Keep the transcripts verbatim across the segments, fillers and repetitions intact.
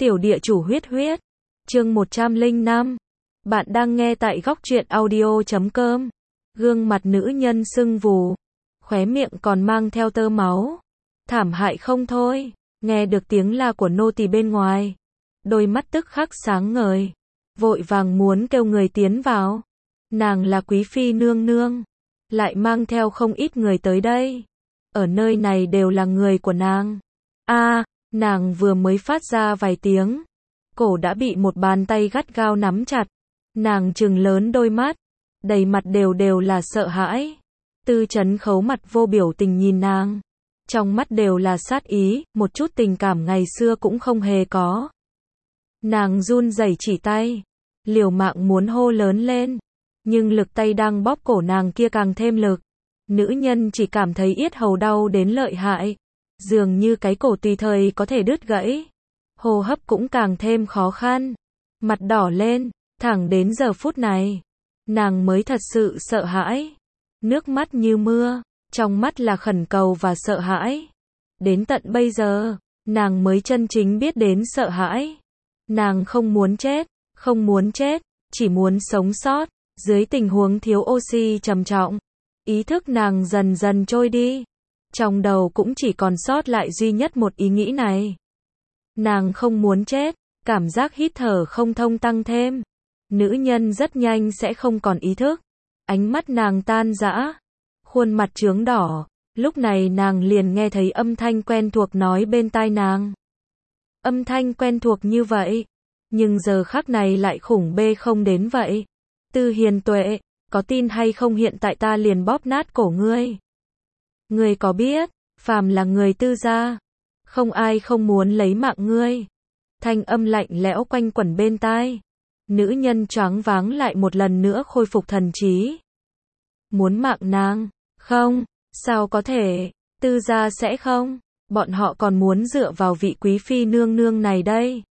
Tiểu địa chủ huyết huyết. Chương một trăm lẻ năm. Bạn đang nghe tại góc truyện audio chấm com. Gương mặt nữ nhân sưng vù, khóe miệng còn mang theo tơ máu. Thảm hại không thôi. Nghe được tiếng la của nô tỳ bên ngoài, đôi mắt tức khắc sáng ngời, vội vàng muốn kêu người tiến vào. Nàng là quý phi nương nương, lại mang theo không ít người tới đây. Ở nơi này đều là người của nàng. A, à, nàng vừa mới phát ra vài tiếng, cổ đã bị một bàn tay gắt gao nắm chặt. Nàng trừng lớn đôi mắt, đầy mặt đều đều là sợ hãi. Tư Chấn Khấu mặt vô biểu tình nhìn nàng, trong mắt đều là sát ý, một chút tình cảm ngày xưa cũng không hề có. Nàng run rẩy chỉ tay, liều mạng muốn hô lớn lên, nhưng lực tay đang bóp cổ nàng kia càng thêm lực. Nữ nhân chỉ cảm thấy yết hầu đau đến lợi hại, dường như cái cổ tùy thời có thể đứt gãy. Hô hấp cũng càng thêm khó khăn, mặt đỏ lên, thẳng đến giờ phút này, nàng mới thật sự sợ hãi. Nước mắt như mưa, trong mắt là khẩn cầu và sợ hãi. Đến tận bây giờ, nàng mới chân chính biết đến sợ hãi. Nàng không muốn chết, không muốn chết, chỉ muốn sống sót. Dưới tình huống thiếu oxy trầm trọng, ý thức nàng dần dần trôi đi. Trong đầu cũng chỉ còn sót lại duy nhất một ý nghĩ này. Nàng không muốn chết, cảm giác hít thở không thông tăng thêm. Nữ nhân rất nhanh sẽ không còn ý thức. Ánh mắt nàng tan rã, khuôn mặt chướng đỏ. Lúc này nàng liền nghe thấy âm thanh quen thuộc nói bên tai nàng. Âm thanh quen thuộc như vậy, nhưng giờ khắc này lại khủng bê không đến vậy. Tư Hiền Tuệ, có tin hay không hiện tại ta liền bóp nát cổ ngươi. Ngươi có biết, phàm là người Tư gia, không ai không muốn lấy mạng ngươi. Thanh âm lạnh lẽo quanh quẩn bên tai. Nữ nhân choáng váng lại một lần nữa khôi phục thần trí. Muốn mạng nàng? Không, sao có thể, Tư gia sẽ không, bọn họ còn muốn dựa vào vị quý phi nương nương này đây.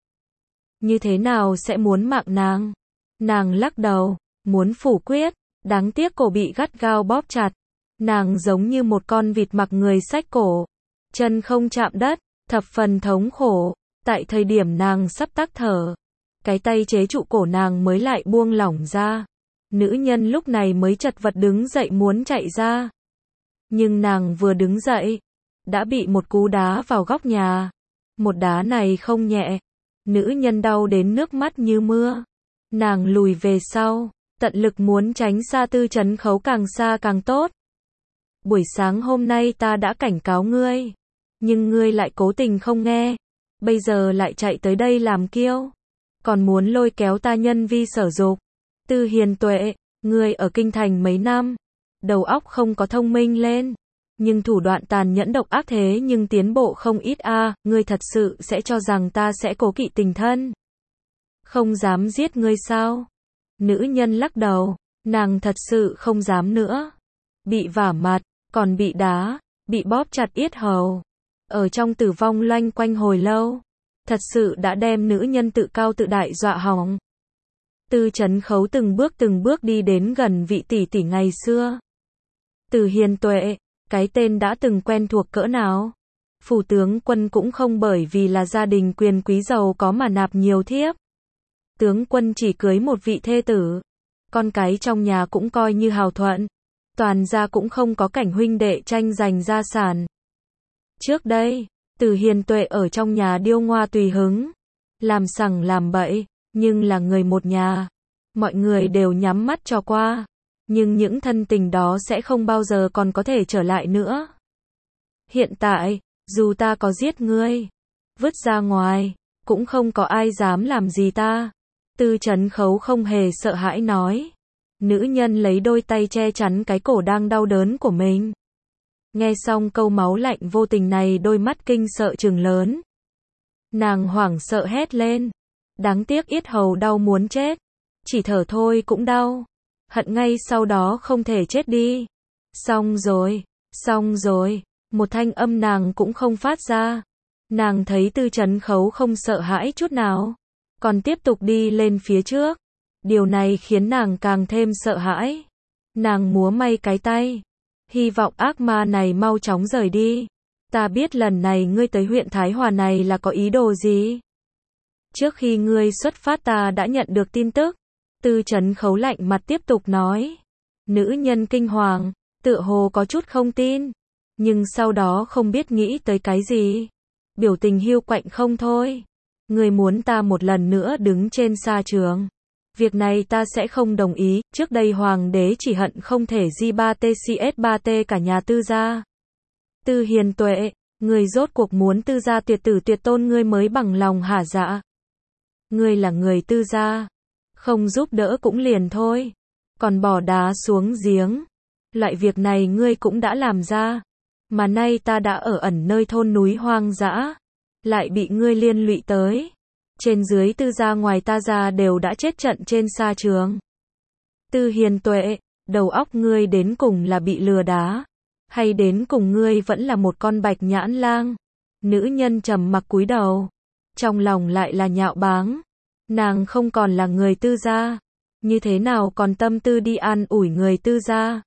Như thế nào sẽ muốn mạng nàng? Nàng lắc đầu, muốn phủ quyết, đáng tiếc cổ bị gắt gao bóp chặt. Nàng giống như một con vịt mặc người xách cổ, chân không chạm đất, thập phần thống khổ. Tại thời điểm nàng sắp tắc thở, cái tay chế trụ cổ nàng mới lại buông lỏng ra. Nữ nhân lúc này mới chật vật đứng dậy muốn chạy ra. Nhưng nàng vừa đứng dậy, đã bị một cú đá vào góc nhà. Một đá này không nhẹ. Nữ nhân đau đến nước mắt như mưa. Nàng lùi về sau, tận lực muốn tránh xa Tư Chấn Khấu càng xa càng tốt. Buổi sáng hôm nay ta đã cảnh cáo ngươi, nhưng ngươi lại cố tình không nghe. Bây giờ lại chạy tới đây làm kiêu, còn muốn lôi kéo ta nhân vi sở dục. Tư Hiền Tuệ, ngươi ở kinh thành mấy năm, đầu óc không có thông minh lên, nhưng thủ đoạn tàn nhẫn độc ác thế nhưng tiến bộ không ít a. À, ngươi thật sự sẽ cho rằng ta sẽ cố kỵ tình thân, không dám giết ngươi sao? Nữ nhân lắc đầu, nàng thật sự không dám nữa. Bị vả mặt, còn bị đá, bị bóp chặt yết hầu, ở trong tử vong loanh quanh hồi lâu, thật sự đã đem nữ nhân tự cao tự đại dọa hỏng. Tư Chấn Khấu từng bước từng bước đi đến gần vị tỷ tỷ ngày xưa. Từ Hiền Tuệ, cái tên đã từng quen thuộc cỡ nào. Phủ tướng quân cũng không bởi vì là gia đình quyền quý giàu có mà nạp nhiều thiếp. Tướng quân chỉ cưới một vị thê tử, con cái trong nhà cũng coi như hào thuận, toàn gia cũng không có cảnh huynh đệ tranh giành gia sản. Trước đây, Từ Hiền Tuệ ở trong nhà điêu ngoa tùy hứng, làm sằng làm bậy, nhưng là người một nhà, mọi người đều nhắm mắt cho qua, nhưng những thân tình đó sẽ không bao giờ còn có thể trở lại nữa. Hiện tại, dù ta có giết ngươi, vứt ra ngoài, cũng không có ai dám làm gì ta. Tư Chấn Khấu không hề sợ hãi nói. Nữ nhân lấy đôi tay che chắn cái cổ đang đau đớn của mình. Nghe xong câu máu lạnh vô tình này, đôi mắt kinh sợ trừng lớn. Nàng hoảng sợ hét lên. Đáng tiếc yết hầu đau muốn chết. Chỉ thở thôi cũng đau. Hận ngay sau đó không thể chết đi. Xong rồi, xong rồi. Một thanh âm nàng cũng không phát ra. Nàng thấy Tư Chấn Khấu không sợ hãi chút nào, còn tiếp tục đi lên phía trước. Điều này khiến nàng càng thêm sợ hãi. Nàng múa may cái tay, hy vọng ác ma này mau chóng rời đi. Ta biết lần này ngươi tới huyện Thái Hòa này là có ý đồ gì. Trước khi ngươi xuất phát ta đã nhận được tin tức. Tư Trấn Khấu lạnh mặt tiếp tục nói. Nữ nhân kinh hoàng, tựa hồ có chút không tin. Nhưng sau đó không biết nghĩ tới cái gì. Biểu tình hiu quạnh không thôi. Ngươi muốn ta một lần nữa đứng trên sa trường. Việc này ta sẽ không đồng ý. Trước đây hoàng đế chỉ hận không thể gi ba tê xê ba tê cả nhà Tư gia. Tư Hiền Tuệ, ngươi rốt cuộc muốn Tư gia tuyệt tử tuyệt tôn ngươi mới bằng lòng hả dạ. Ngươi là người Tư gia. Không giúp đỡ cũng liền thôi. Còn bỏ đá xuống giếng. Loại việc này ngươi cũng đã làm ra. Mà nay ta đã ở ẩn nơi thôn núi hoang dã. Lại bị ngươi liên lụy tới. Trên dưới Tư gia ngoài ta ra đều đã chết trận trên sa trường. Tư Hiền Tuệ, đầu óc ngươi đến cùng là bị lừa đá. Hay đến cùng ngươi vẫn là một con bạch nhãn lang. Nữ nhân trầm mặc cúi đầu. Trong lòng lại là nhạo báng. Nàng không còn là người Tư gia. Như thế nào còn tâm tư đi an ủi người Tư gia.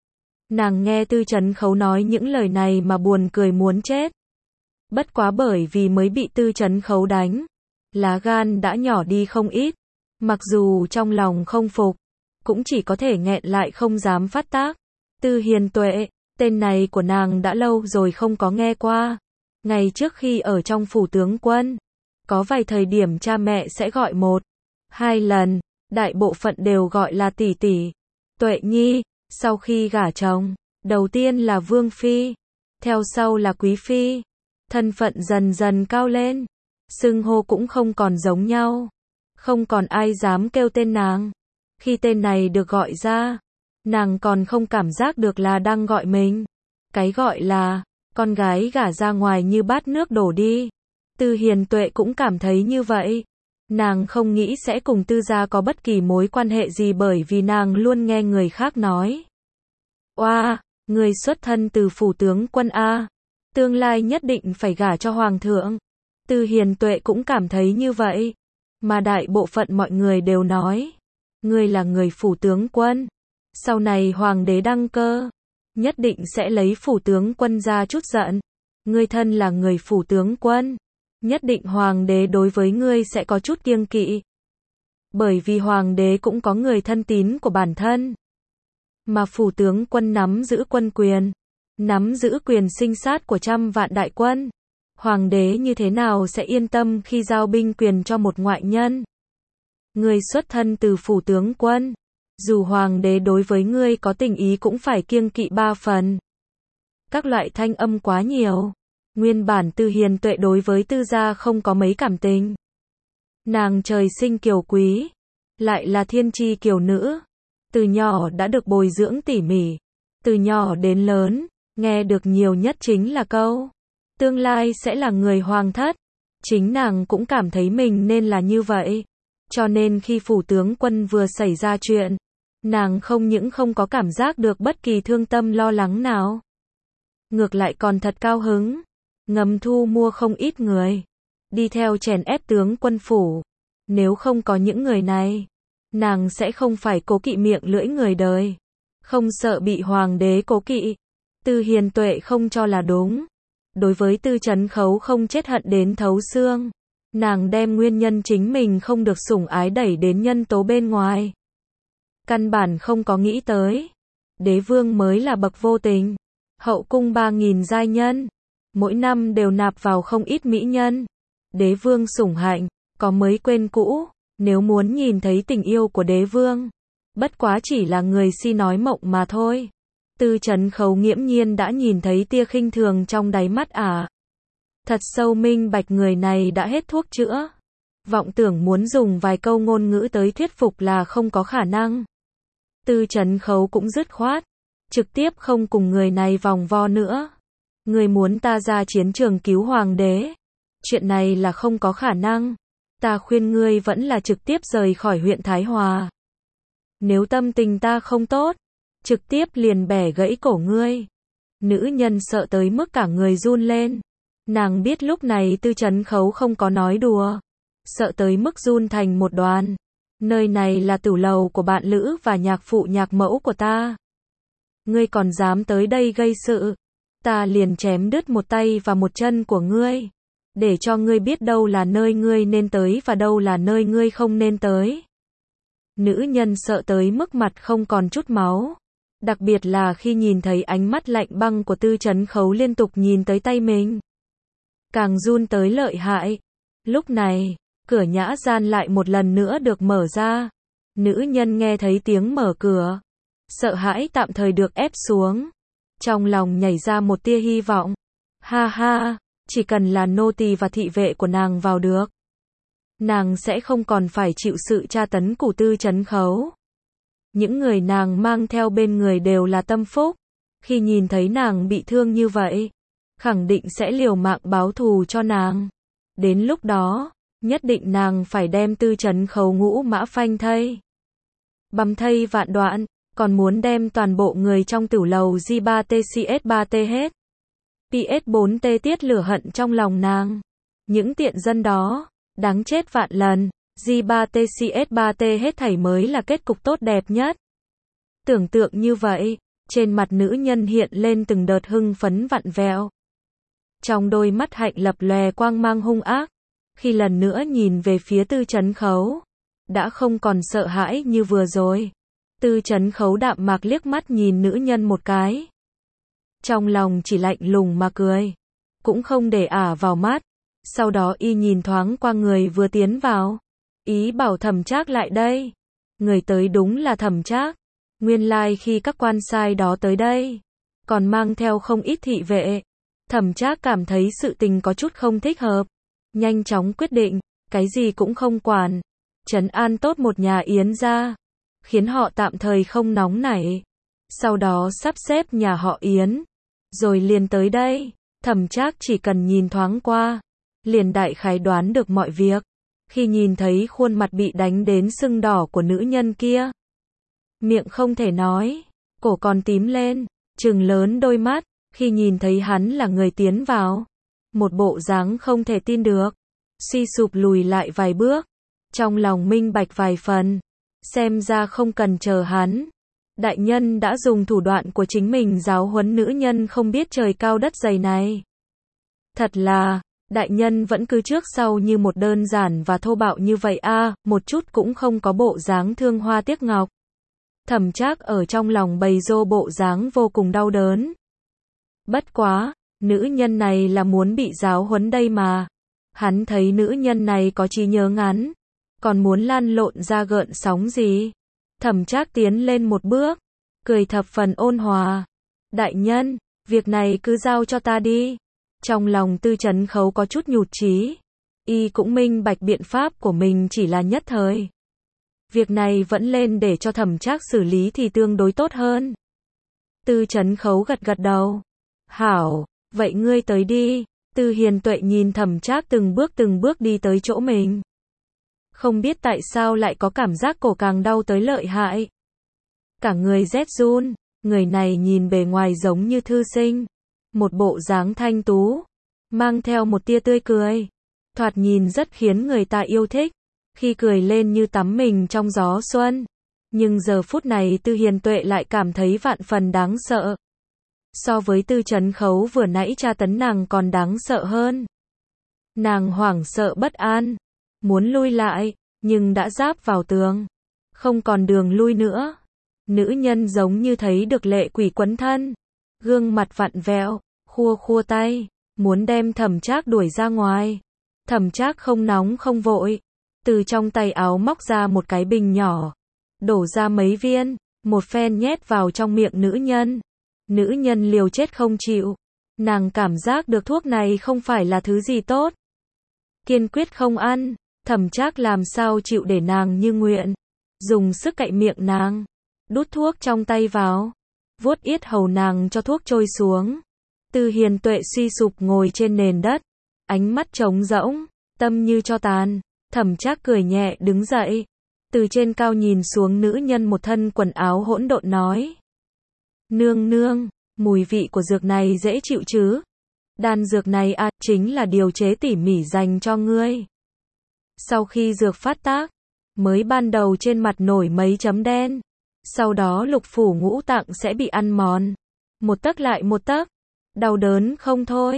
Nàng nghe Tư Trấn Khấu nói những lời này mà buồn cười muốn chết. Bất quá bởi vì mới bị Tư Trấn Khấu đánh. Lá gan đã nhỏ đi không ít. Mặc dù trong lòng không phục. Cũng chỉ có thể nghẹn lại không dám phát tác. Tư Hiền Tuệ, tên này của nàng đã lâu rồi không có nghe qua. Ngày trước khi ở trong phủ tướng quân. Có vài thời điểm cha mẹ sẽ gọi một, hai lần. Đại bộ phận đều gọi là tỷ tỷ. Tuệ Nhi, sau khi gả chồng. Đầu tiên là Vương Phi. Theo sau là Quý Phi. Thân phận dần dần cao lên. Xưng hô cũng không còn giống nhau. Không còn ai dám kêu tên nàng. Khi tên này được gọi ra, nàng còn không cảm giác được là đang gọi mình. Cái gọi là, con gái gả ra ngoài như bát nước đổ đi. Tư Hiền Tuệ cũng cảm thấy như vậy. Nàng không nghĩ sẽ cùng Tư gia có bất kỳ mối quan hệ gì bởi vì nàng luôn nghe người khác nói. Oa, người xuất thân từ phủ tướng quân A. Tương lai nhất định phải gả cho hoàng thượng. Tư Hiền Tuệ cũng cảm thấy như vậy. Mà đại bộ phận mọi người đều nói. Ngươi là người phủ tướng quân. Sau này hoàng đế đăng cơ. Nhất định sẽ lấy phủ tướng quân ra chút giận. Ngươi thân là người phủ tướng quân. Nhất định hoàng đế đối với ngươi sẽ có chút kiêng kỵ. Bởi vì hoàng đế cũng có người thân tín của bản thân. Mà phủ tướng quân nắm giữ quân quyền. Nắm giữ quyền sinh sát của trăm vạn đại quân. Hoàng đế như thế nào sẽ yên tâm khi giao binh quyền cho một ngoại nhân. Ngươi xuất thân từ phủ tướng quân. Dù hoàng đế đối với ngươi có tình ý cũng phải kiêng kỵ ba phần. Các loại thanh âm quá nhiều. Nguyên bản Tư Hiền Tuệ đối với Tư gia không có mấy cảm tình. Nàng trời sinh kiều quý. Lại là thiên chi kiều nữ. Từ nhỏ đã được bồi dưỡng tỉ mỉ. Từ nhỏ đến lớn, nghe được nhiều nhất chính là câu. Tương lai sẽ là người hoàng thất. Chính nàng cũng cảm thấy mình nên là như vậy. Cho nên khi phủ tướng quân vừa xảy ra chuyện, nàng không những không có cảm giác được bất kỳ thương tâm lo lắng nào. Ngược lại còn thật cao hứng. Ngầm thu mua không ít người. Đi theo chèn ép tướng quân phủ. Nếu không có những người này, nàng sẽ không phải cố kỵ miệng lưỡi người đời. Không sợ bị hoàng đế cố kỵ. Tư Hiền Tuệ không cho là đúng. Đối với Tư Trấn Khấu không chết hận đến thấu xương. Nàng đem nguyên nhân chính mình không được sủng ái đẩy đến nhân tố bên ngoài. Căn bản không có nghĩ tới. Đế vương mới là bậc vô tình. Hậu cung ba nghìn giai nhân. Mỗi năm đều nạp vào không ít mỹ nhân. Đế vương sủng hạnh, có mới quên cũ. Nếu muốn nhìn thấy tình yêu của đế vương, bất quá chỉ là người si nói mộng mà thôi. Tư Trấn Khấu nghiễm nhiên đã nhìn thấy tia khinh thường trong đáy mắt ả. À. Thật sâu minh bạch người này đã hết thuốc chữa. Vọng tưởng muốn dùng vài câu ngôn ngữ tới thuyết phục là không có khả năng. Tư Trấn Khấu cũng dứt khoát. Trực tiếp không cùng người này vòng vo nữa. Người muốn ta ra chiến trường cứu hoàng đế. Chuyện này là không có khả năng. Ta khuyên ngươi vẫn là trực tiếp rời khỏi huyện Thái Hòa. Nếu tâm tình ta không tốt, trực tiếp liền bẻ gãy cổ ngươi. Nữ nhân sợ tới mức cả người run lên. Nàng biết lúc này Tư Trấn Khấu không có nói đùa. Sợ tới mức run thành một đoàn. Nơi này là tửu lầu của bạn lữ và nhạc phụ nhạc mẫu của ta. Ngươi còn dám tới đây gây sự. Ta liền chém đứt một tay và một chân của ngươi. để cho ngươi biết đâu là nơi ngươi nên tới và đâu là nơi ngươi không nên tới. Nữ nhân sợ tới mức mặt không còn chút máu. Đặc biệt là khi nhìn thấy ánh mắt lạnh băng của Tư Chấn Khấu liên tục nhìn tới tay mình. Càng run tới lợi hại. Lúc này, cửa nhã gian lại một lần nữa được mở ra. Nữ nhân nghe thấy tiếng mở cửa. Sợ hãi tạm thời được ép xuống. Trong lòng nhảy ra một tia hy vọng. Ha ha, chỉ cần là nô tỳ và thị vệ của nàng vào được. Nàng sẽ không còn phải chịu sự tra tấn của Tư Chấn Khấu. Những người nàng mang theo bên người đều là tâm phúc. Khi nhìn thấy nàng bị thương như vậy, khẳng định sẽ liều mạng báo thù cho nàng. Đến lúc đó, nhất định nàng phải đem Tư Chấn Khấu ngũ mã phanh thây. Băm thây vạn đoạn, còn muốn đem toàn bộ người trong tửu lầu G ba T C S ba T hết. P S bốn T tiết lửa hận trong lòng nàng. Những tiện dân đó, đáng chết vạn lần. G ba T C S ba T hết thảy mới là kết cục tốt đẹp nhất. Tưởng tượng như vậy, trên mặt nữ nhân hiện lên từng đợt hưng phấn vặn vẹo. Trong đôi mắt hạnh lập lòe quang mang hung ác, khi lần nữa nhìn về phía Tư Chấn Khấu, đã không còn sợ hãi như vừa rồi. Tư Chấn Khấu đạm mạc liếc mắt nhìn nữ nhân một cái. Trong lòng chỉ lạnh lùng mà cười, cũng không để ả vào mắt. Sau đó y nhìn thoáng qua người vừa tiến vào, ý bảo Thẩm Trác lại đây. Người tới đúng là Thẩm Trác. Nguyên lai like khi các quan sai đó tới đây, còn mang theo không ít thị vệ. Thẩm Trác cảm thấy sự tình có chút không thích hợp, nhanh chóng quyết định, cái gì cũng không quản, trấn an tốt một nhà Yến gia, khiến họ tạm thời không nóng nảy. Sau đó sắp xếp nhà họ Yến, rồi liền tới đây. Thẩm Trác chỉ cần nhìn thoáng qua, liền đại khái đoán được mọi việc. Khi nhìn thấy khuôn mặt bị đánh đến sưng đỏ của nữ nhân kia, miệng không thể nói, cổ còn tím lên, trừng lớn đôi mắt, khi nhìn thấy hắn là người tiến vào, một bộ dáng không thể tin được, suy sụp lùi lại vài bước, trong lòng minh bạch vài phần, xem ra không cần chờ hắn. Đại nhân đã dùng thủ đoạn của chính mình giáo huấn nữ nhân không biết trời cao đất dày này. Thật là, đại nhân vẫn cứ trước sau như một đơn giản và thô bạo như vậy a, à, một chút cũng không có bộ dáng thương hoa tiếc ngọc. Thẩm Trác ở trong lòng bày rô bộ dáng vô cùng đau đớn. Bất quá, nữ nhân này là muốn bị giáo huấn đây mà. Hắn thấy nữ nhân này có trí nhớ ngắn, còn muốn lăn lộn ra gợn sóng gì. Thẩm Trác tiến lên một bước, cười thập phần ôn hòa. Đại nhân, việc này cứ giao cho ta đi. Trong lòng Tư Chấn Khấu có chút nhụt chí. Y cũng minh bạch biện pháp của mình chỉ là nhất thời. Việc này vẫn lên để cho Thẩm Trác xử lý thì tương đối tốt hơn. Tư Chấn Khấu gật gật đầu. Hảo, vậy ngươi tới đi. Tư Hiền Tuệ nhìn Thẩm Trác từng bước từng bước đi tới chỗ mình. Không biết tại sao lại có cảm giác cổ càng đau tới lợi hại. Cả người rét run, người này nhìn bề ngoài giống như thư sinh. Một bộ dáng thanh tú, mang theo một tia tươi cười. Thoạt nhìn rất khiến người ta yêu thích. Khi cười lên như tắm mình trong gió xuân. Nhưng giờ phút này Tư Hiền Tuệ lại cảm thấy vạn phần đáng sợ. So với Tư Chấn Khấu vừa nãy tra tấn nàng còn đáng sợ hơn. Nàng hoảng sợ bất an, muốn lui lại, nhưng đã giáp vào tường. Không còn đường lui nữa. Nữ nhân giống như thấy được lệ quỷ quấn thân. Gương mặt vặn vẹo, khua khua tay, muốn đem Thẩm Trác đuổi ra ngoài. Thẩm Trác không nóng không vội. Từ trong tay áo móc ra một cái bình nhỏ, đổ ra mấy viên, một phen nhét vào trong miệng nữ nhân. Nữ nhân liều chết không chịu. Nàng cảm giác được thuốc này không phải là thứ gì tốt. Kiên quyết không ăn. Thẩm Trác làm sao chịu để nàng như nguyện. Dùng sức cạy miệng nàng, đút thuốc trong tay vào, vuốt yết hầu nàng cho thuốc trôi xuống. Tư Hiền Tuệ suy sụp ngồi trên nền đất, ánh mắt trống rỗng, tâm như tro tàn. Thẩm Trác cười nhẹ đứng dậy, từ trên cao nhìn xuống nữ nhân một thân quần áo hỗn độn nói. Nương nương, mùi vị của dược này dễ chịu chứ? Đan dược này à, chính là điều chế tỉ mỉ dành cho ngươi. Sau khi dược phát tác, mới ban đầu trên mặt nổi mấy chấm đen. Sau đó lục phủ ngũ tạng sẽ bị ăn mòn. Một tấc lại một tấc. Đau đớn không thôi.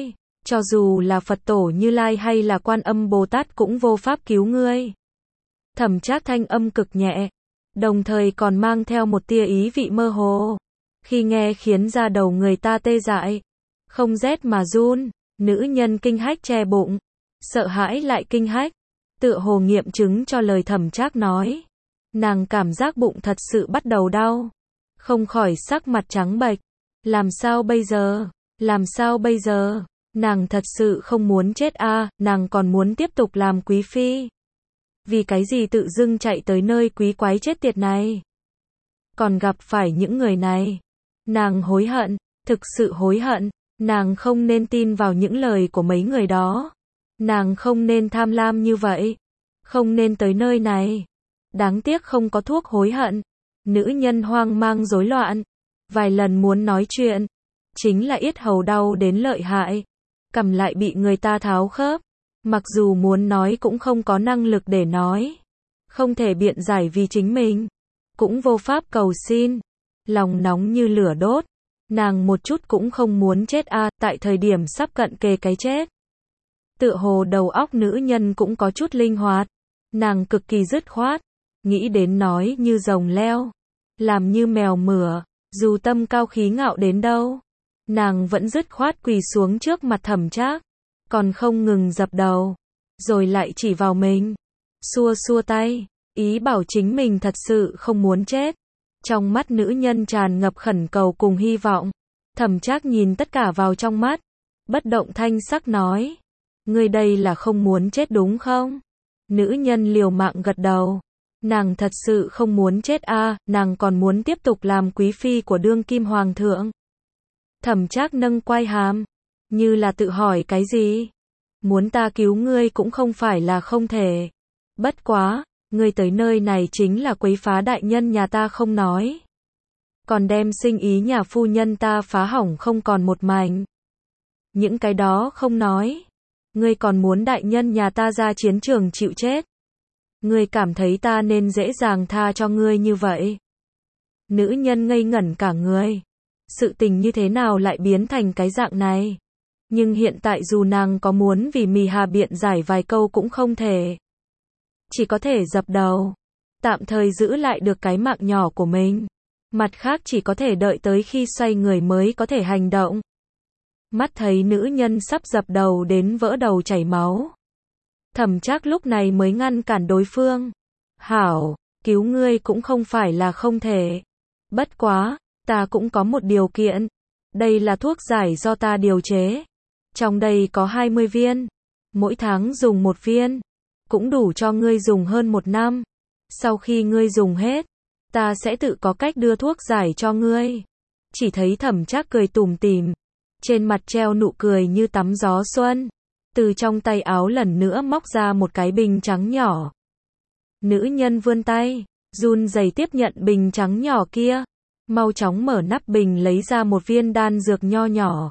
cho dù là Phật tổ Như Lai hay là Quan Âm Bồ Tát cũng vô pháp cứu ngươi. Thẩm Trác thanh âm cực nhẹ, đồng thời còn mang theo một tia ý vị mơ hồ. Khi nghe khiến da đầu người ta tê dại, không rét mà run, nữ nhân kinh hách che bụng, sợ hãi lại kinh hách, tựa hồ nghiệm chứng cho lời Thẩm Trác nói. Nàng cảm giác bụng thật sự bắt đầu đau, không khỏi sắc mặt trắng bệch. Làm sao bây giờ? Làm sao bây giờ? Nàng thật sự không muốn chết a, à, nàng còn muốn tiếp tục làm quý phi. Vì cái gì tự dưng chạy tới nơi quý quái chết tiệt này? Còn gặp phải những người này. Nàng hối hận, thực sự hối hận. Nàng không nên tin vào những lời của mấy người đó. Nàng không nên tham lam như vậy. Không nên tới nơi này. Đáng tiếc không có thuốc hối hận. Nữ nhân hoang mang rối loạn. Vài lần muốn nói chuyện. Chính là yết hầu đau đến lợi hại. Cằm lại bị người ta tháo khớp. Mặc dù muốn nói cũng không có năng lực để nói. Không thể biện giải vì chính mình. Cũng vô pháp cầu xin. Lòng nóng như lửa đốt. Nàng một chút cũng không muốn chết a, à, tại thời điểm sắp cận kề cái chết. Tựa hồ đầu óc nữ nhân cũng có chút linh hoạt. Nàng cực kỳ dứt khoát. Nghĩ đến nói như rồng leo. Làm như mèo mửa. Dù tâm cao khí ngạo đến đâu. Nàng vẫn dứt khoát quỳ xuống trước mặt Thẩm Trác. Còn không ngừng dập đầu. Rồi lại chỉ vào mình. Xua xua tay. Ý bảo chính mình thật sự không muốn chết. Trong mắt nữ nhân tràn ngập khẩn cầu cùng hy vọng. Thẩm Trác nhìn tất cả vào trong mắt. Bất động thanh sắc nói. Ngươi đây là không muốn chết đúng không? Nữ nhân liều mạng gật đầu. Nàng thật sự không muốn chết a, à, nàng còn muốn tiếp tục làm quý phi của đương kim hoàng thượng. Thẩm Trác nâng quai hàm. Như là tự hỏi cái gì? Muốn ta cứu ngươi cũng không phải là không thể. Bất quá, ngươi tới nơi này chính là quấy phá đại nhân nhà ta không nói. Còn đem sinh ý nhà phu nhân ta phá hỏng không còn một mảnh. Những cái đó không nói. Ngươi còn muốn đại nhân nhà ta ra chiến trường chịu chết. Ngươi cảm thấy ta nên dễ dàng tha cho ngươi như vậy. Nữ nhân ngây ngẩn cả người. Sự tình như thế nào lại biến thành cái dạng này? Nhưng hiện tại dù nàng có muốn vì Mì Hà biện giải vài câu cũng không thể. Chỉ có thể dập đầu. Tạm thời giữ lại được cái mạng nhỏ của mình. Mặt khác chỉ có thể đợi tới khi xoay người mới có thể hành động. Mắt thấy nữ nhân sắp dập đầu đến vỡ đầu chảy máu. Thẩm Trác lúc này mới ngăn cản đối phương. Hảo, cứu ngươi cũng không phải là không thể. Bất quá, ta cũng có một điều kiện. Đây là thuốc giải do ta điều chế. Trong đây có hai mươi viên. Mỗi tháng dùng một viên. Cũng đủ cho ngươi dùng hơn một năm. Sau khi ngươi dùng hết, ta sẽ tự có cách đưa thuốc giải cho ngươi. Chỉ thấy Thẩm Trác cười tủm tỉm. Trên mặt treo nụ cười như tắm gió xuân. Từ trong tay áo lần nữa móc ra một cái bình trắng nhỏ. Nữ nhân vươn tay, run rẩy tiếp nhận bình trắng nhỏ kia. Mau chóng mở nắp bình lấy ra một viên đan dược nho nhỏ.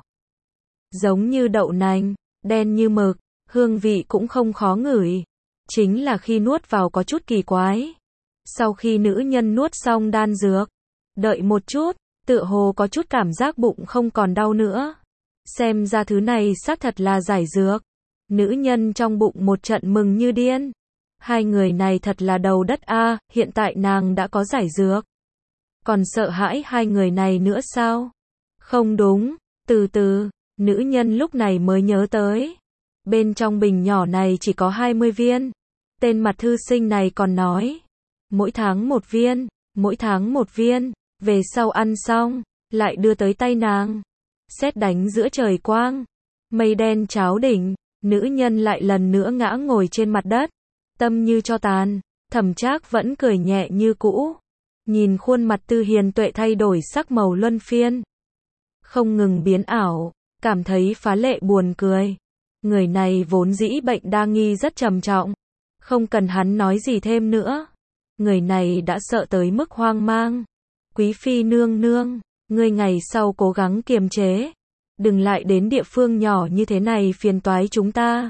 Giống như đậu nành, đen như mực, hương vị cũng không khó ngửi. Chính là khi nuốt vào có chút kỳ quái. Sau khi nữ nhân nuốt xong đan dược, đợi một chút, tựa hồ có chút cảm giác bụng không còn đau nữa. Xem ra thứ này xác thật là giải dược. Nữ nhân trong bụng một trận mừng như điên. Hai người này thật là đầu đất a, à, hiện tại nàng đã có giải dược. Còn sợ hãi hai người này nữa sao? Không đúng, từ từ, nữ nhân lúc này mới nhớ tới. Bên trong bình nhỏ này chỉ có hai mươi viên. Tên mặt thư sinh này còn nói. Mỗi tháng một viên, mỗi tháng một viên, về sau ăn xong, lại đưa tới tay nàng. Sét đánh giữa trời quang. Mây đen cháo đỉnh, nữ nhân lại lần nữa ngã ngồi trên mặt đất. Tâm như cho tàn, Thẩm Trác vẫn cười nhẹ như cũ. Nhìn khuôn mặt Tư Hiền Tuệ thay đổi sắc màu luân phiên. Không ngừng biến ảo, cảm thấy phá lệ buồn cười. Người này vốn dĩ bệnh đa nghi rất trầm trọng. Không cần hắn nói gì thêm nữa. Người này đã sợ tới mức hoang mang. Quý phi nương nương, ngươi ngày sau cố gắng kiềm chế. Đừng lại đến địa phương nhỏ như thế này phiền toái chúng ta.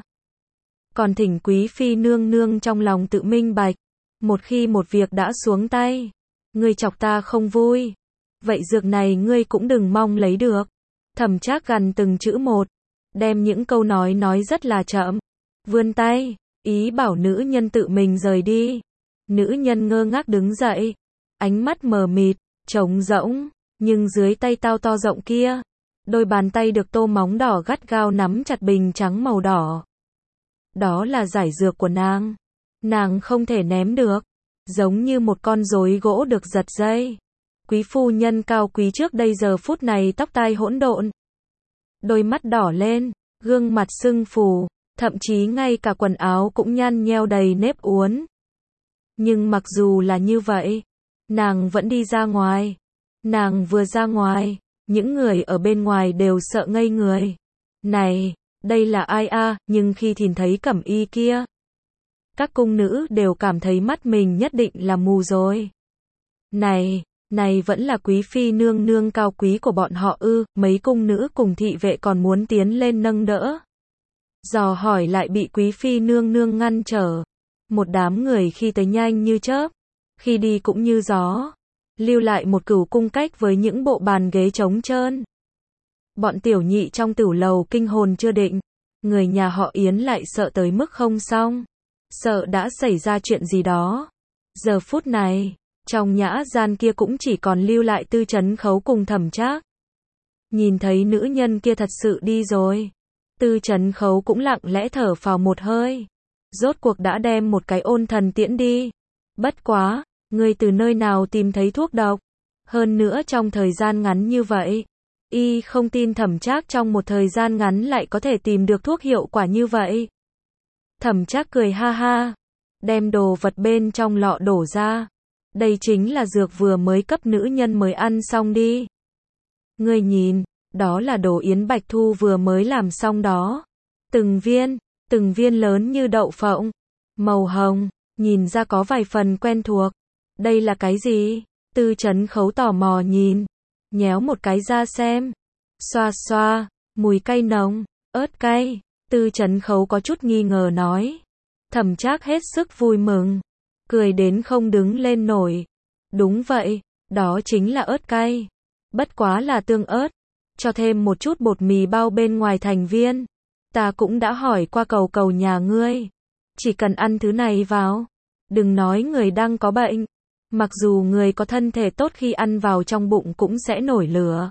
Còn thỉnh quý phi nương nương trong lòng tự minh bạch. Một khi một việc đã xuống tay, ngươi chọc ta không vui. Vậy dược này ngươi cũng đừng mong lấy được. Thẩm Trác gằn từng chữ một. đem những câu nói nói rất là chậm, vươn tay, ý bảo nữ nhân tự mình rời đi. Nữ nhân ngơ ngác đứng dậy, ánh mắt mờ mịt, trống rỗng, nhưng dưới tay tao to rộng kia, đôi bàn tay được tô móng đỏ gắt gao nắm chặt bình trắng màu đỏ. Đó là giải dược của nàng. Nàng không thể ném được, giống như một con rối gỗ được giật dây. Quý phu nhân cao quý trước đây giờ phút này tóc tai hỗn độn, đôi mắt đỏ lên, gương mặt sưng phù, thậm chí ngay cả quần áo cũng nhăn nheo đầy nếp uốn. Nhưng mặc dù là như vậy, nàng vẫn đi ra ngoài. Nàng vừa ra ngoài, những người ở bên ngoài đều sợ ngây người. Này, đây là ai a? Nhưng khi nhìn thấy cẩm y kia, các cung nữ đều cảm thấy mắt mình nhất định là mù rồi. Này, này vẫn là quý phi nương nương cao quý của bọn họ ư? Mấy cung nữ cùng thị vệ còn muốn tiến lên nâng đỡ, dò hỏi lại bị quý phi nương nương ngăn trở. Một đám người khi tới nhanh như chớp, khi đi cũng như gió, lưu lại một cửu cung cách với những bộ bàn ghế trống trơn. Bọn tiểu nhị trong tửu lầu kinh hồn chưa định, người nhà họ Yến lại sợ tới mức không xong, sợ đã xảy ra chuyện gì đó. Giờ phút này, trong nhã gian kia cũng chỉ còn lưu lại Tư Chấn Khấu cùng Thẩm Trác. Nhìn thấy nữ nhân kia thật sự đi rồi, Tư Chấn Khấu cũng lặng lẽ thở phào một hơi. Rốt cuộc đã đem một cái ôn thần tiễn đi. Bất quá, ngươi từ nơi nào tìm thấy thuốc độc? Hơn nữa trong thời gian ngắn như vậy, y không tin Thẩm Trác trong một thời gian ngắn lại có thể tìm được thuốc hiệu quả như vậy. Thẩm Trác cười ha ha, đem đồ vật bên trong lọ đổ ra. Đây chính là dược vừa mới cấp nữ nhân mới ăn xong đi. Ngươi nhìn, đó là đồ Yến Bạch Thu vừa mới làm xong đó. Từng viên, từng viên lớn như đậu phộng, màu hồng, nhìn ra có vài phần quen thuộc. Đây là cái gì? Tư Chấn Khấu tò mò nhìn, nhéo một cái ra xem. Xoa xoa, mùi cay nồng, ớt cay. Tư Chấn Khấu có chút nghi ngờ nói. Thẩm Trác hết sức vui mừng, cười đến không đứng lên nổi. Đúng vậy, đó chính là ớt cay. Bất quá là tương ớt, cho thêm một chút bột mì bao bên ngoài thành viên. Ta cũng đã hỏi qua cầu cầu nhà ngươi, chỉ cần ăn thứ này vào, đừng nói người đang có bệnh, mặc dù người có thân thể tốt khi ăn vào trong bụng cũng sẽ nổi lửa.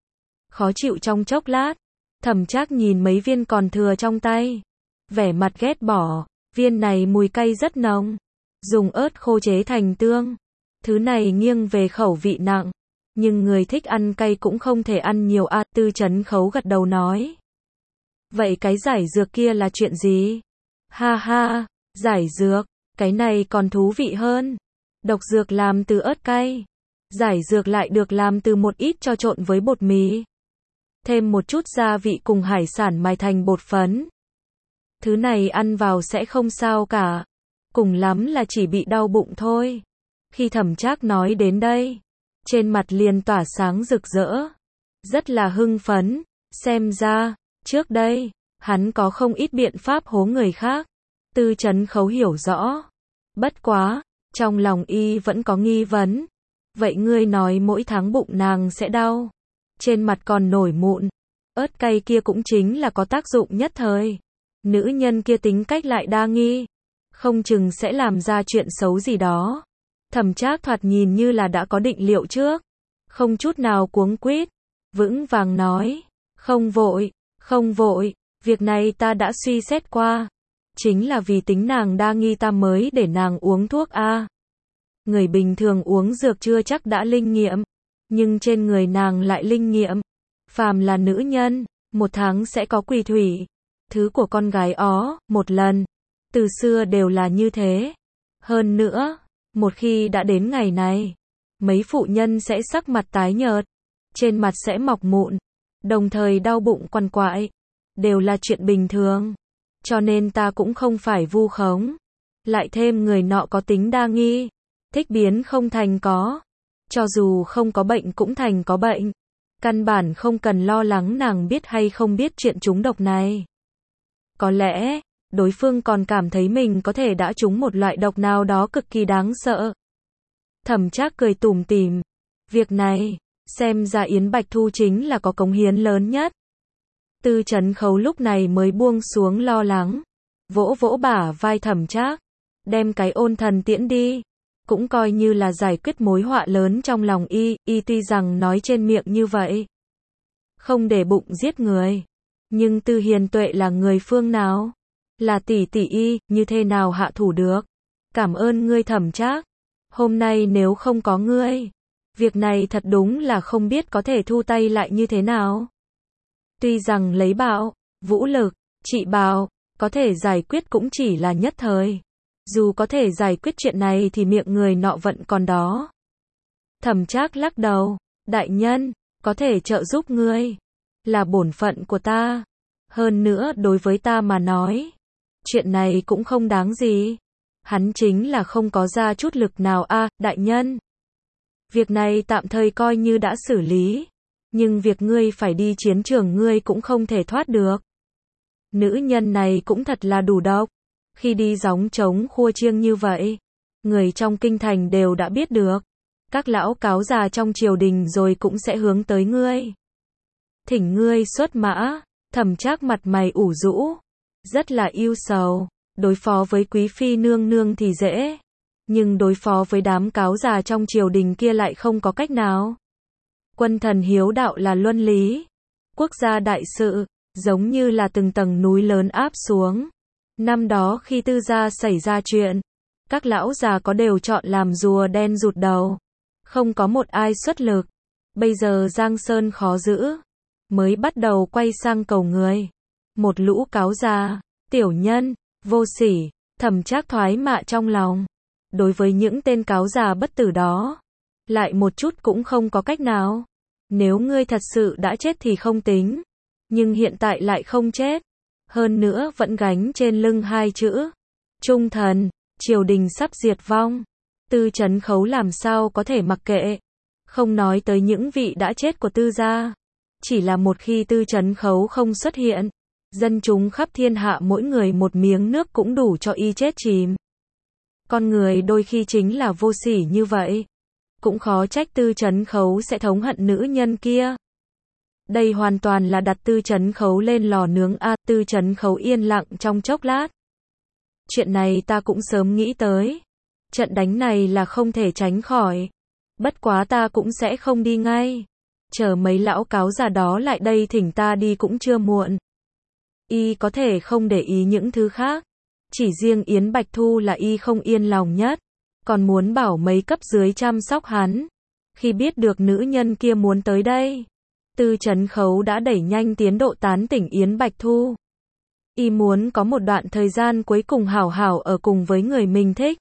Khó chịu trong chốc lát, Thẩm Trác nhìn mấy viên còn thừa trong tay, vẻ mặt ghét bỏ. Viên này mùi cay rất nồng, dùng ớt khô chế thành tương. Thứ này nghiêng về khẩu vị nặng, nhưng người thích ăn cay cũng không thể ăn nhiều a. Tư Chấn Khấu gật đầu nói. Vậy cái giải dược kia là chuyện gì? Ha ha, giải dược, cái này còn thú vị hơn. Độc dược làm từ ớt cay, giải dược lại được làm từ một ít cho trộn với bột mì, thêm một chút gia vị cùng hải sản mài thành bột phấn. Thứ này ăn vào sẽ không sao cả, cùng lắm là chỉ bị đau bụng thôi. Khi Thẩm Trác nói đến đây, trên mặt liền tỏa sáng rực rỡ, rất là hưng phấn. Xem ra, trước đây, hắn có không ít biện pháp hố người khác. Tư Chấn Khấu hiểu rõ. Bất quá, trong lòng y vẫn có nghi vấn. Vậy ngươi nói mỗi tháng bụng nàng sẽ đau, trên mặt còn nổi mụn, ớt cay kia cũng chính là có tác dụng nhất thời. Nữ nhân kia tính cách lại đa nghi, không chừng sẽ làm ra chuyện xấu gì đó. Thẩm Trác thoạt nhìn như là đã có định liệu trước, không chút nào cuống quýt, vững vàng nói, không vội, không vội, việc này ta đã suy xét qua, chính là vì tính nàng đa nghi ta mới để nàng uống thuốc a. Người bình thường uống dược chưa chắc đã linh nghiệm, nhưng trên người nàng lại linh nghiệm. Phàm là nữ nhân, một tháng sẽ có quỳ thủy, thứ của con gái ó, một lần, từ xưa đều là như thế. Hơn nữa, một khi đã đến ngày này, mấy phụ nhân sẽ sắc mặt tái nhợt, trên mặt sẽ mọc mụn, đồng thời đau bụng quằn quại, đều là chuyện bình thường. Cho nên ta cũng không phải vu khống. Lại thêm người nọ có tính đa nghi, thích biến không thành có, cho dù không có bệnh cũng thành có bệnh. Căn bản không cần lo lắng nàng biết hay không biết chuyện trúng độc này. Có lẽ, đối phương còn cảm thấy mình có thể đã trúng một loại độc nào đó cực kỳ đáng sợ. Thẩm Trác cười tủm tỉm. Việc này, xem ra Yến Bạch Thu chính là có cống hiến lớn nhất. Tư Chấn Khấu lúc này mới buông xuống lo lắng, vỗ vỗ bả vai Thẩm Trác, đem cái ôn thần tiễn đi, cũng coi như là giải quyết mối họa lớn trong lòng y, y tuy rằng nói trên miệng như vậy, không để bụng giết người, nhưng Tư Hiền Tuệ là người phương nào? Là tỷ tỷ y, như thế nào hạ thủ được? Cảm ơn ngươi Thẩm Trác, hôm nay nếu không có ngươi, việc này thật đúng là không biết có thể thu tay lại như thế nào. Tuy rằng lấy bạo, vũ lực, trị bạo, có thể giải quyết cũng chỉ là nhất thời. Dù có thể giải quyết chuyện này thì miệng người nọ vẫn còn đó. Thẩm Trác lắc đầu, đại nhân, có thể trợ giúp ngươi, là bổn phận của ta. Hơn nữa đối với ta mà nói, chuyện này cũng không đáng gì. Hắn chính là không có ra chút lực nào a, à, đại nhân. Việc này tạm thời coi như đã xử lý, nhưng việc ngươi phải đi chiến trường ngươi cũng không thể thoát được. Nữ nhân này cũng thật là đủ độc, khi đi gióng trống khua chiêng như vậy, người trong kinh thành đều đã biết được, các lão cáo già trong triều đình rồi cũng sẽ hướng tới ngươi. Thỉnh ngươi xuất mã. Thẩm Trác mặt mày ủ rũ, rất là ưu sầu, đối phó với quý phi nương nương thì dễ, nhưng đối phó với đám cáo già trong triều đình kia lại không có cách nào. Quân thần hiếu đạo là luân lý, quốc gia đại sự, giống như là từng tầng núi lớn áp xuống. Năm đó khi Tư gia xảy ra chuyện, các lão già có đều chọn làm rùa đen rụt đầu, không có một ai xuất lực. Bây giờ Giang Sơn khó giữ, mới bắt đầu quay sang cầu người. Một lũ cáo già, tiểu nhân, vô sỉ, Thẩm Trác thoái mạ trong lòng. Đối với những tên cáo già bất tử đó, lại một chút cũng không có cách nào. Nếu ngươi thật sự đã chết thì không tính, nhưng hiện tại lại không chết, hơn nữa vẫn gánh trên lưng hai chữ trung thần, triều đình sắp diệt vong. Tư Chấn Khấu làm sao có thể mặc kệ, không nói tới những vị đã chết của Tư gia, chỉ là một khi Tư Chấn Khấu không xuất hiện, dân chúng khắp thiên hạ mỗi người một miếng nước cũng đủ cho y chết chìm. Con người đôi khi chính là vô sỉ như vậy, cũng khó trách Tư Chấn Khấu sẽ thống hận nữ nhân kia. Đây hoàn toàn là đặt Tư Chấn Khấu lên lò nướng a. Tư Chấn Khấu yên lặng trong chốc lát. Chuyện này ta cũng sớm nghĩ tới, trận đánh này là không thể tránh khỏi, bất quá ta cũng sẽ không đi ngay, chờ mấy lão cáo già đó lại đây thỉnh ta đi cũng chưa muộn. Y có thể không để ý những thứ khác, chỉ riêng Yến Bạch Thu là y không yên lòng nhất, còn muốn bảo mấy cấp dưới chăm sóc hắn. Khi biết được nữ nhân kia muốn tới đây, Tư Chấn Khấu đã đẩy nhanh tiến độ tán tỉnh Yến Bạch Thu. Y muốn có một đoạn thời gian cuối cùng hảo hảo ở cùng với người mình thích.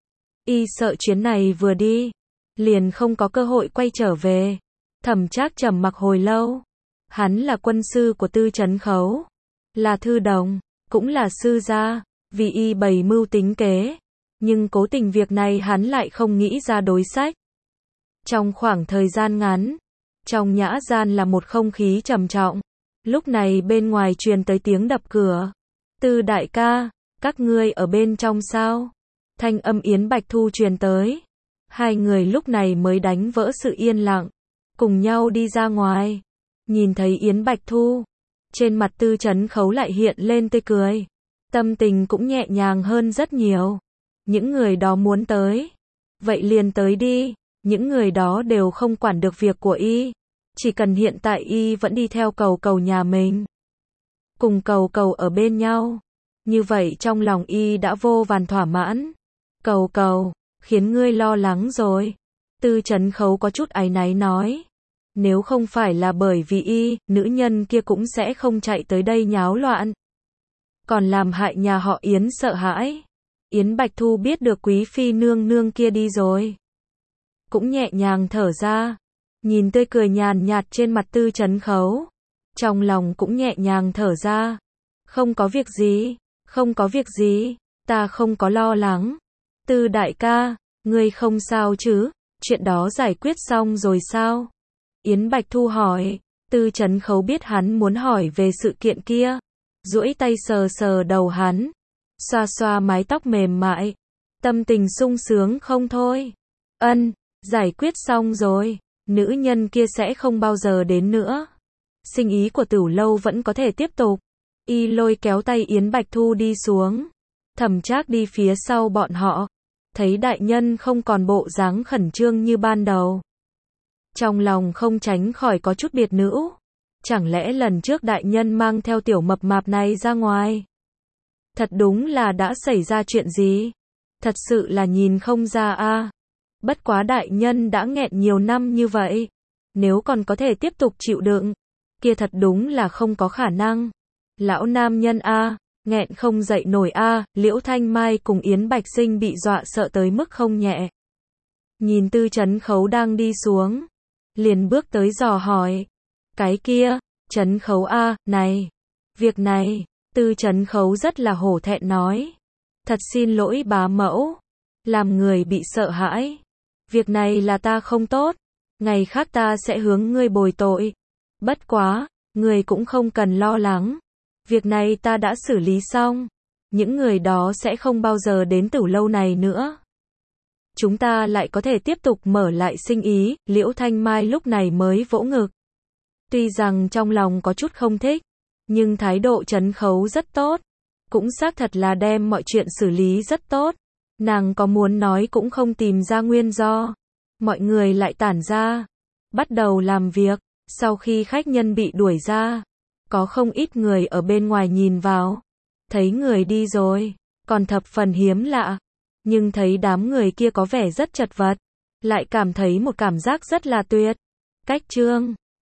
Y sợ chuyến này vừa đi, liền không có cơ hội quay trở về. Thẩm Trác trầm mặc hồi lâu. Hắn là quân sư của Tư Chấn Khấu, là thư đồng, cũng là sư gia, vì y bày mưu tính kế, nhưng cố tình việc này hắn lại không nghĩ ra đối sách. Trong khoảng thời gian ngắn, trong nhã gian là một không khí trầm trọng. Lúc này bên ngoài truyền tới tiếng đập cửa. Tư đại ca, các ngươi ở bên trong sao? Thanh âm Yến Bạch Thu truyền tới. Hai người lúc này mới đánh vỡ sự yên lặng, cùng nhau đi ra ngoài. Nhìn thấy Yến Bạch Thu, trên mặt Tư Chấn Khấu lại hiện lên tươi cười. Tâm tình cũng nhẹ nhàng hơn rất nhiều. Những người đó muốn tới, vậy liền tới đi. Những người đó đều không quản được việc của y, chỉ cần hiện tại y vẫn đi theo cầu cầu nhà mình, cùng cầu cầu ở bên nhau, như vậy trong lòng y đã vô vàn thỏa mãn. Cầu cầu, khiến ngươi lo lắng rồi. Tư Chấn Khấu có chút áy náy nói. Nếu không phải là bởi vì y, nữ nhân kia cũng sẽ không chạy tới đây nháo loạn, còn làm hại nhà họ Yến sợ hãi. Yến Bạch Thu biết được quý phi nương nương kia đi rồi, cũng nhẹ nhàng thở ra, nhìn tươi cười nhàn nhạt trên mặt Tư Chấn Khấu, trong lòng cũng nhẹ nhàng thở ra. Không có việc gì, không có việc gì, ta không có lo lắng. Tư đại ca, ngươi không sao chứ? Chuyện đó giải quyết xong rồi sao? Yến Bạch Thu hỏi. Tư Chấn Khấu biết hắn muốn hỏi về sự kiện kia, duỗi tay sờ sờ đầu hắn, xoa xoa mái tóc mềm mại, tâm tình sung sướng không thôi. Ân, giải quyết xong rồi, nữ nhân kia sẽ không bao giờ đến nữa. sinh ý của Tửu lâu vẫn có thể tiếp tục. Y lôi kéo tay Yến Bạch Thu đi xuống. Thẩm Trác đi phía sau bọn họ, thấy đại nhân không còn bộ dáng khẩn trương như ban đầu. Trong lòng không tránh khỏi có chút biệt nữ. Chẳng lẽ lần trước đại nhân mang theo tiểu mập mạp này ra ngoài? Thật đúng là đã xảy ra chuyện gì? Thật sự là nhìn không ra a. Bất quá đại nhân đã nghẹn nhiều năm như vậy. Nếu còn có thể tiếp tục chịu đựng, kia thật đúng là không có khả năng. Lão nam nhân a, nghẹn không dậy nổi a. Liễu Thanh Mai cùng Yến Bạch Sinh bị dọa sợ tới mức không nhẹ. Nhìn Tư Chấn Khấu đang đi xuống, liền bước tới dò hỏi. Cái kia, Chấn Khấu a, này, việc này, Tư Chấn Khấu rất là hổ thẹn nói. Thật xin lỗi bá mẫu, làm người bị sợ hãi. Việc này là ta không tốt, ngày khác ta sẽ hướng ngươi bồi tội. Bất quá, ngươi cũng không cần lo lắng. Việc này ta đã xử lý xong. Những người đó sẽ không bao giờ đến Tửu lâu này nữa. Chúng ta lại có thể tiếp tục mở lại sinh ý. Liễu Thanh Mai lúc này mới vỗ ngực. Tuy rằng trong lòng có chút không thích, nhưng thái độ Chấn Khấu rất tốt. Cũng xác thật là đem mọi chuyện xử lý rất tốt. Nàng có muốn nói cũng không tìm ra nguyên do. Mọi người lại tản ra, bắt đầu làm việc. Sau khi khách nhân bị đuổi ra, có không ít người ở bên ngoài nhìn vào. Thấy người đi rồi, còn thập phần hiếm lạ. Nhưng thấy đám người kia có vẻ rất chật vật, lại cảm thấy một cảm giác rất là tuyệt. Cách chương